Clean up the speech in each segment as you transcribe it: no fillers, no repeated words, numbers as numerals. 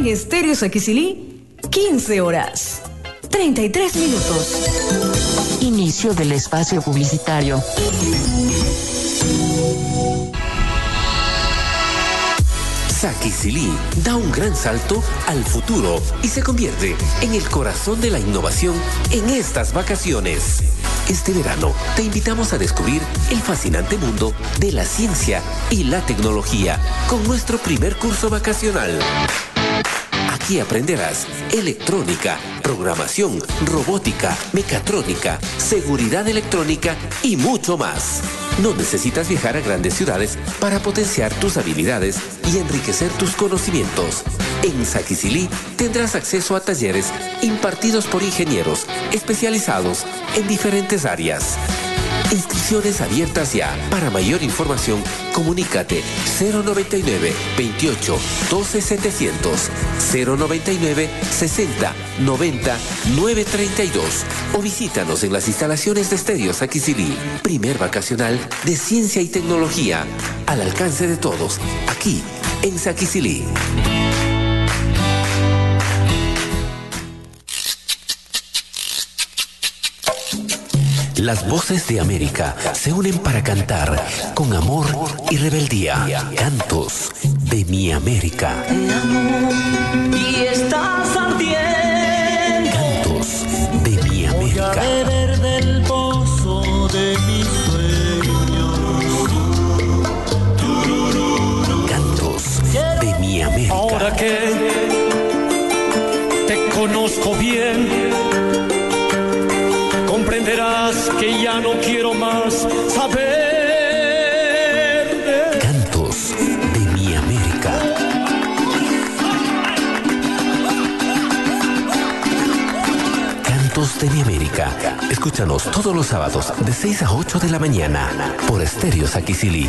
En Estéreo Saquicilí, 15 horas, 33 minutos. Inicio del espacio publicitario. Saquicilí da un gran salto al futuro y se convierte en el corazón de la innovación en estas vacaciones. Este verano te invitamos a descubrir el fascinante mundo de la ciencia y la tecnología con nuestro primer curso vacacional. Aquí aprenderás electrónica, programación, robótica, mecatrónica, seguridad electrónica y mucho más. No necesitas viajar a grandes ciudades para potenciar tus habilidades y enriquecer tus conocimientos. En Saquicilí tendrás acceso a talleres impartidos por ingenieros especializados en diferentes áreas. Inscripciones abiertas ya. Para mayor información, comunícate 099 28 12 700, 099 60 90 932 o visítanos en las instalaciones de Estéreo Saquicilí. Primer vacacional de ciencia y tecnología al alcance de todos, aquí en Saquicilí. Las voces de América se unen para cantar con amor y rebeldía. Cantos de mi América. Te amo y estás ardiendo. Cantos de mi América. Voy a beber del pozo de mis sueños. Cantos de mi América. Ahora que te conozco bien, comprenderás que ya no quiero más saber de... Cantos de mi América. Cantos de mi América. Escúchanos todos los sábados de 6 a 8 de la mañana por Estéreo Saquicilí.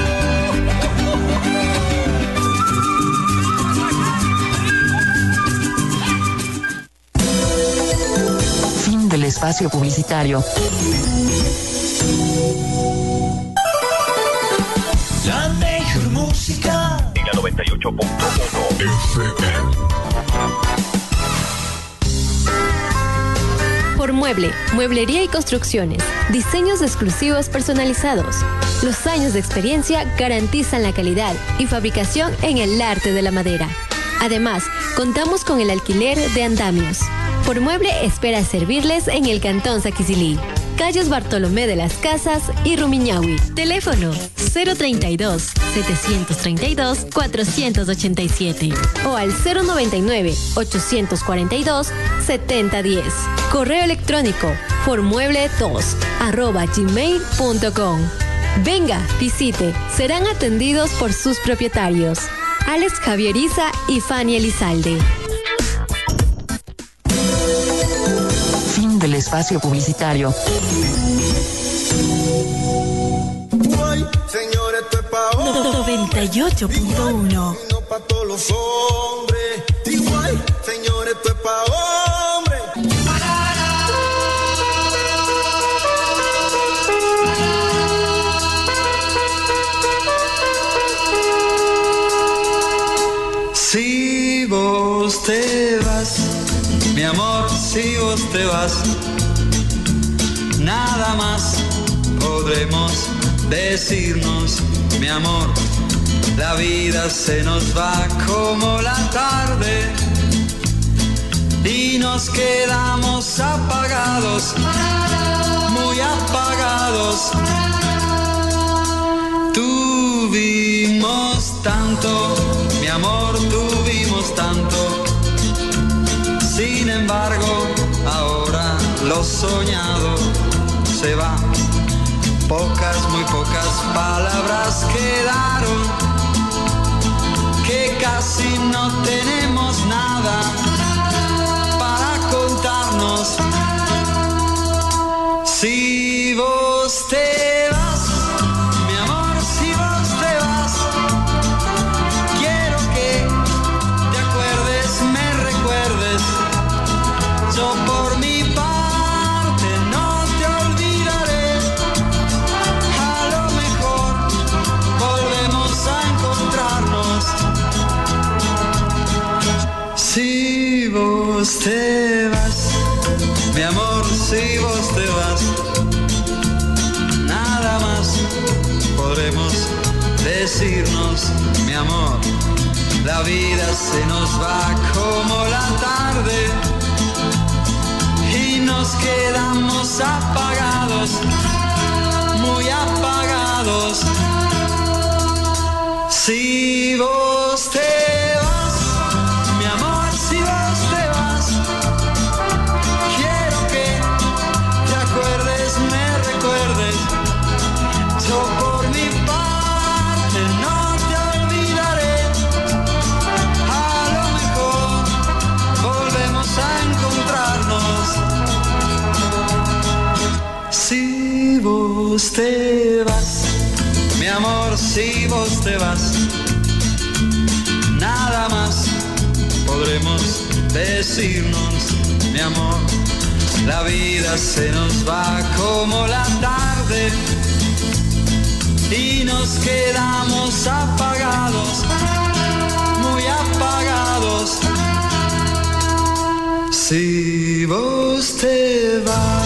Del espacio publicitario. La mejor música en la 98.1 FM. Por Mueble, mueblería y construcciones, diseños exclusivos personalizados. Los años de experiencia garantizan la calidad y fabricación en el arte de la madera. Además, contamos con el alquiler de andamios. Por Mueble espera servirles en el Cantón Saquicilí, calles Bartolomé de las Casas y Rumiñahui. Teléfono 032-732-487 o al 099-842-7010. Correo electrónico formueble2@gmail.com. Venga, visite, serán atendidos por sus propietarios, Alex Javieriza y Fanny Elizalde. Del espacio publicitario. Guay, señor, esto es pa' hombres. 98.1. No pa' todos los hombres. Igual, señor, esto es pa' hombres. Si vos te vas, mi amor, si vos te vas, nada más podremos decirnos, mi amor. La vida se nos va como la tarde y nos quedamos apagados, muy apagados. Tuvimos tanto, mi amor, tuvimos tanto. Sin embargo, ahora lo soñado se va. Pocas, muy pocas palabras quedaron, que casi no tenemos nada para contarnos. Si vos te vas, mi amor, si vos te vas, quiero que te acuerdes, me recuerdes. Yo por mi parte no te olvidaré. A lo mejor volvemos a encontrarnos. vos te vas, mi amor, si vos te vas, nada más podremos decirnos, mi amor. La vida se nos va como la tarde y nos quedamos apagados, muy apagados. Si vos te vas, mi amor, si vos te vas, quiero que te acuerdes, me recuerdes. Yo por mi parte no te olvidaré. A lo mejor volvemos a encontrarnos. Si vos te vas, mi amor, si vos te vas, nada más podremos decirnos, mi amor. La vida se nos va como la tarde y nos quedamos apagados, muy apagados. Si vos te vas.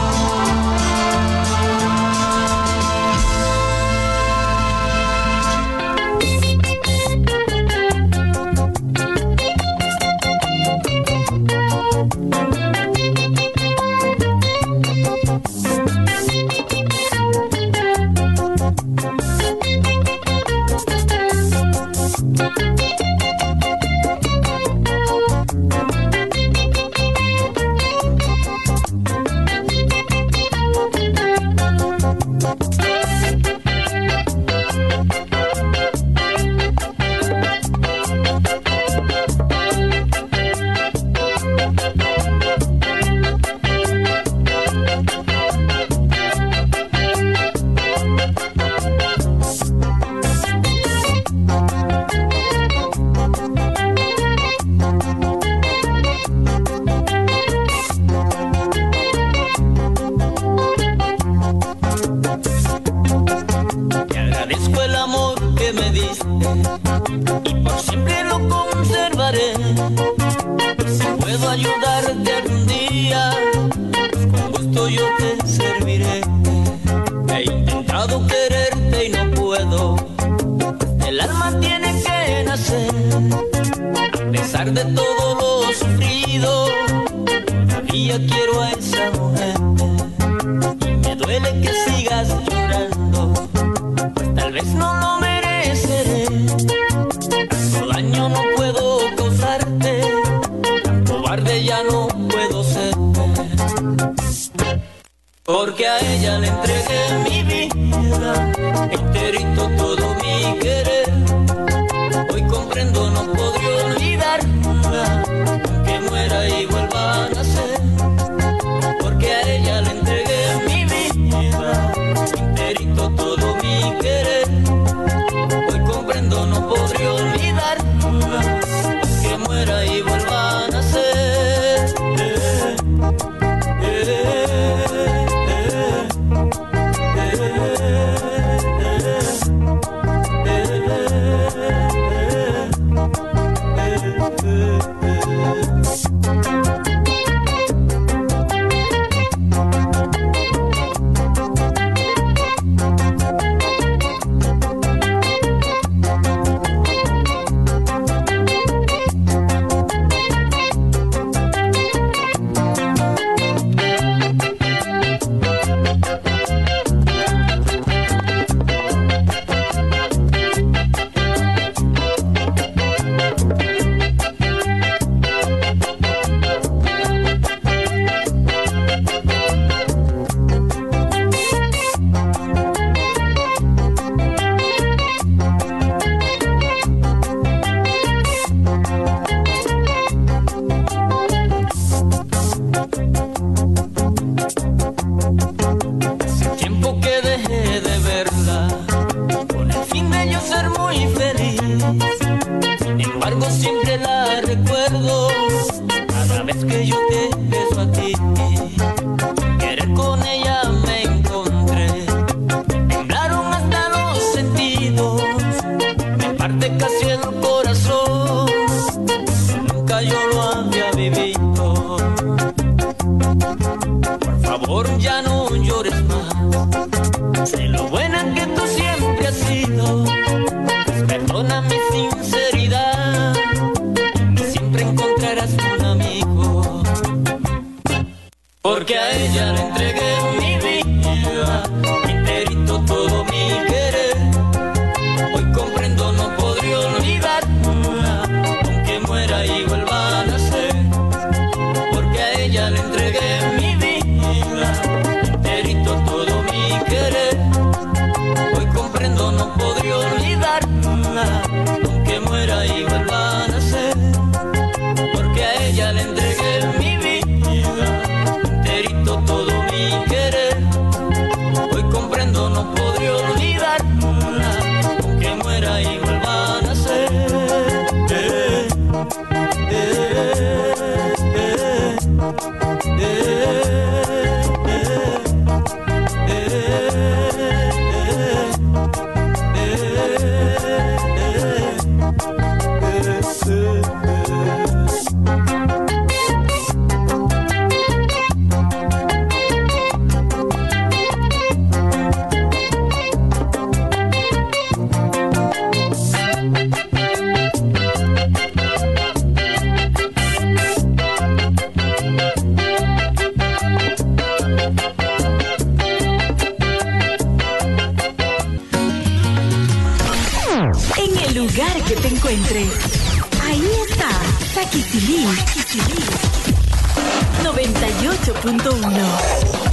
Porque a ella le entregué mi vida, enterito todo mi querer. Hoy comprendo, no podré olvidarla, aunque muera y vuelva a nacer. Porque a ella le entregué mi vida, enterito todo mi querer. Hoy comprendo, no podré olvidarla, aunque muera y vuelva a nacer. Casi el corazón, nunca yo lo había vivido. sinceridad, siempre encontrarás un amigo, porque a ella le entregué mi vida, enterito todo mi querer. Hoy comprendo, no podré olvidarla, aunque muera y vuelva a nacer, porque a ella le entregué mi vida, enterito todo mi querer. Hoy comprendo, no podré olvidarla, aunque muera y vuelva a nacer, porque a ella le entregué mi vida, enterito todo mi querer. Hoy comprendo, no podré olvidarla, aunque muera y vuelva a nacer. En el lugar que te encuentres, ahí está Taquitilí 98.1.